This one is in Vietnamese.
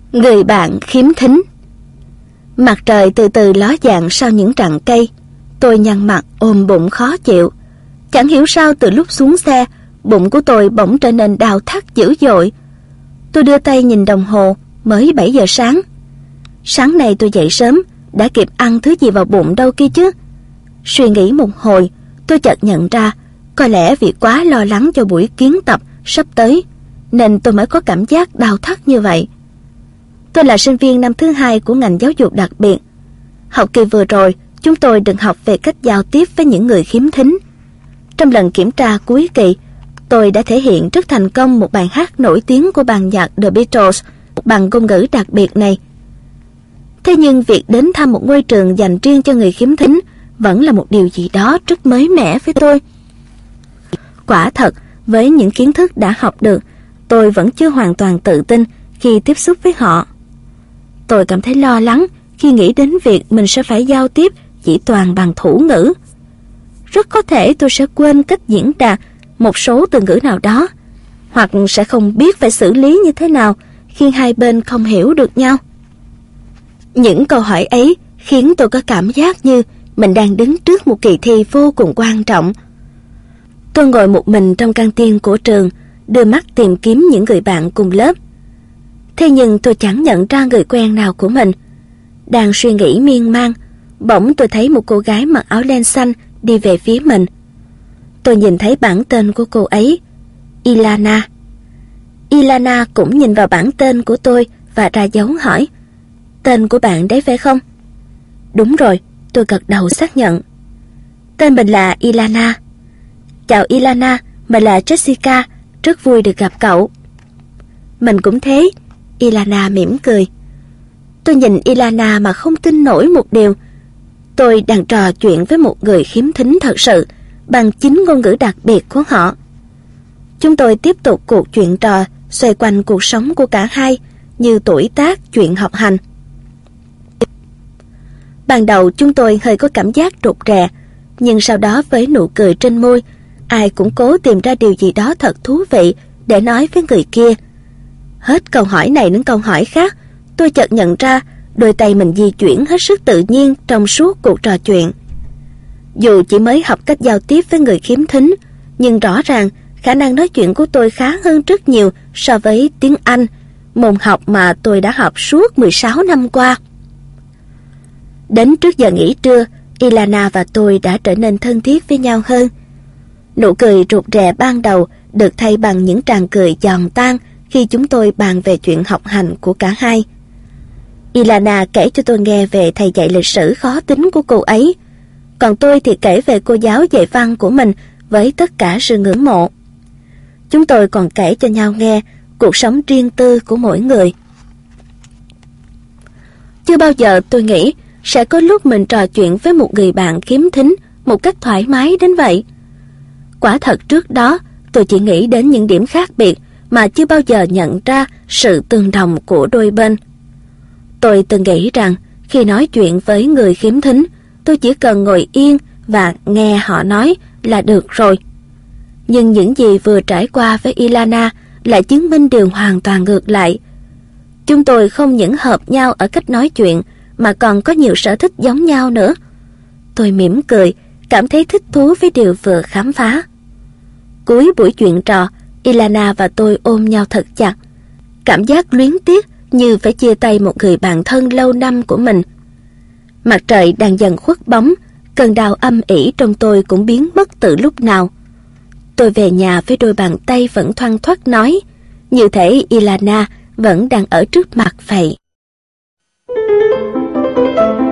Người bạn khiếm thính. Mặt trời từ từ ló dạng sau những rặng cây. Tôi nhăn mặt ôm bụng khó chịu. Chẳng hiểu sao từ lúc xuống xe, bụng của tôi bỗng trở nên đau thắt dữ dội. Tôi đưa tay nhìn đồng hồ, mới 7 giờ sáng. Sáng nay tôi dậy sớm, đã kịp ăn thứ gì vào bụng đâu kia chứ. Suy nghĩ một hồi, tôi chợt nhận ra, có lẽ vì quá lo lắng cho buổi kiến tập sắp tới, nên tôi mới có cảm giác đau thắt như vậy. Tôi là sinh viên năm thứ 2 của ngành giáo dục đặc biệt. Học kỳ vừa rồi, chúng tôi được học về cách giao tiếp với những người khiếm thính. Trong lần kiểm tra cuối kỳ, tôi đã thể hiện rất thành công một bài hát nổi tiếng của ban nhạc The Beatles bằng ngôn ngữ đặc biệt này. Thế nhưng việc đến thăm một ngôi trường dành riêng cho người khiếm thính vẫn là một điều gì đó rất mới mẻ với tôi. Quả thật, với những kiến thức đã học được, tôi vẫn chưa hoàn toàn tự tin khi tiếp xúc với họ. Tôi cảm thấy lo lắng khi nghĩ đến việc mình sẽ phải giao tiếp chỉ toàn bằng thủ ngữ. Rất có thể tôi sẽ quên cách diễn đạt một số từ ngữ nào đó, hoặc sẽ không biết phải xử lý như thế nào khi hai bên không hiểu được nhau. Những câu hỏi ấy khiến tôi có cảm giác như mình đang đứng trước một kỳ thi vô cùng quan trọng. Tôi ngồi một mình trong căng tin của trường, đưa mắt tìm kiếm những người bạn cùng lớp. Thế nhưng tôi chẳng nhận ra người quen nào của mình. Đang suy nghĩ miên man, bỗng tôi thấy một cô gái mặc áo len xanh đi về phía mình. Tôi nhìn thấy bảng tên của cô ấy, Ilana. Ilana cũng nhìn vào bảng tên của tôi và ra dấu hỏi, tên của bạn đấy phải không? Đúng rồi, tôi gật đầu xác nhận. Tên mình là Ilana. Chào Ilana, mình là Jessica, rất vui được gặp cậu. Mình cũng thế, Ilana mỉm cười. Tôi nhìn Ilana mà không tin nổi một điều. Tôi đang trò chuyện với một người khiếm thính thật sự, bằng chính ngôn ngữ đặc biệt của họ. Chúng tôi tiếp tục cuộc chuyện trò xoay quanh cuộc sống của cả hai, như tuổi tác, chuyện học hành. Ban đầu chúng tôi hơi có cảm giác rụt rè, nhưng sau đó với nụ cười trên môi, ai cũng cố tìm ra điều gì đó thật thú vị để nói với người kia. Hết câu hỏi này đến câu hỏi khác, tôi chợt nhận ra đôi tay mình di chuyển hết sức tự nhiên trong suốt cuộc trò chuyện. Dù chỉ mới học cách giao tiếp với người khiếm thính, nhưng rõ ràng khả năng nói chuyện của tôi khá hơn rất nhiều so với tiếng Anh, môn học mà tôi đã học suốt 16 năm qua. Đến trước giờ nghỉ trưa, Ilana và tôi đã trở nên thân thiết với nhau hơn. Nụ cười rụt rè ban đầu được thay bằng những tràng cười giòn tan khi chúng tôi bàn về chuyện học hành của cả hai. Ilana kể cho tôi nghe về thầy dạy lịch sử khó tính của cô ấy, còn tôi thì kể về cô giáo dạy văn của mình với tất cả sự ngưỡng mộ. Chúng tôi còn kể cho nhau nghe cuộc sống riêng tư của mỗi người. Chưa bao giờ tôi nghĩ sẽ có lúc mình trò chuyện với một người bạn khiếm thính một cách thoải mái đến vậy. Quả thật trước đó tôi chỉ nghĩ đến những điểm khác biệt mà chưa bao giờ nhận ra sự tương đồng của đôi bên. Tôi từng nghĩ rằng khi nói chuyện với người khiếm thính, tôi chỉ cần ngồi yên và nghe họ nói là được rồi. Nhưng những gì vừa trải qua với Ilana lại chứng minh điều hoàn toàn ngược lại. Chúng tôi không những hợp nhau ở cách nói chuyện mà còn có nhiều sở thích giống nhau nữa. Tôi mỉm cười, cảm thấy thích thú với điều vừa khám phá. Cuối buổi chuyện trò, Ilana và tôi ôm nhau thật chặt. Cảm giác luyến tiếc như phải chia tay một người bạn thân lâu năm của mình. Mặt trời đang dần khuất bóng, cơn đau âm ỉ trong tôi cũng biến mất từ lúc nào. Tôi về nhà với đôi bàn tay vẫn thoăn thoắt nói, như thể Ilana vẫn đang ở trước mặt vậy.